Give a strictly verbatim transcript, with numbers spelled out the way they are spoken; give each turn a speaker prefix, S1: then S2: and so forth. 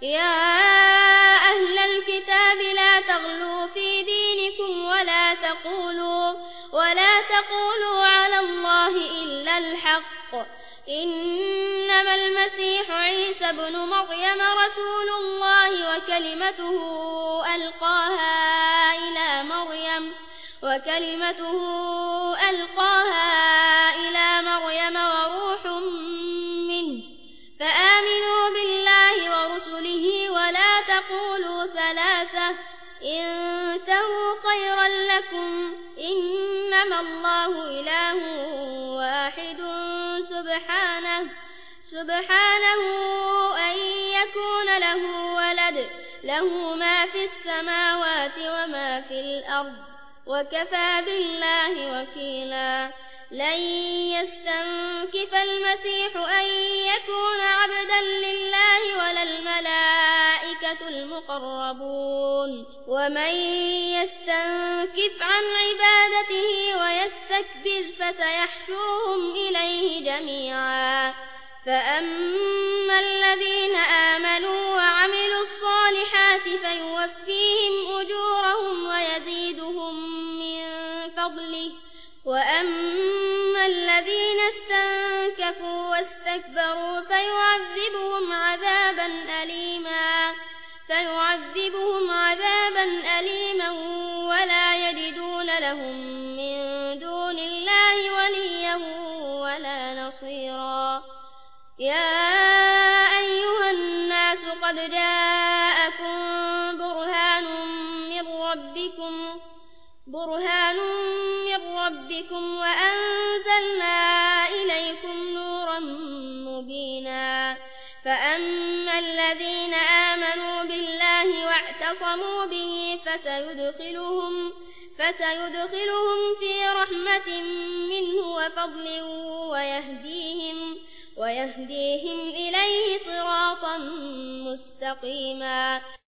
S1: يا أهل الكتاب لا تغلوا في دينكم ولا تقولوا ولا تقولوا على الله إلا الحق إنما المسيح عيسى ابن مريم رسول الله وكلمته ألقاها إلى مريم وكلمته ألقاها إلى مريم وروح منه فآمنوا بالله ورسله ولا تقولوا ثلاثة انتهوا خيرا لكم إنما الله إله واحد سبحانه سبحانه أن يكون له ولد له ما في السماوات وما في الأرض وكفى بالله وكيلا لن يستنكف المسيح أن يكون عبدا لله ولا الملائكة المقربون ومن يستنكف عن عبادته ويستكبر فسيحشرهم إليه جميعا فأما الذين آمنوا وعملوا الصالحات فيوفيهم أجورهم ويزيدهم من فضله وأما الذين استنكفوا واستكبروا فيعذبهم عذابا أليما فيعذبهم عذابا أليما ولا يجدون لهم من دون الله وليا ولا نصيرا يا أيها الناس قد جاءكم برهان من ربكم برهان من ربكم وأنزلنا إليكم نورا مبينا فأما الذين آمنوا بالله واعتصموا به فسيدخلهم فسيدخلهم في رحمة منه وفضل ويهديهم ويهديهم إليه صراطا مستقيما.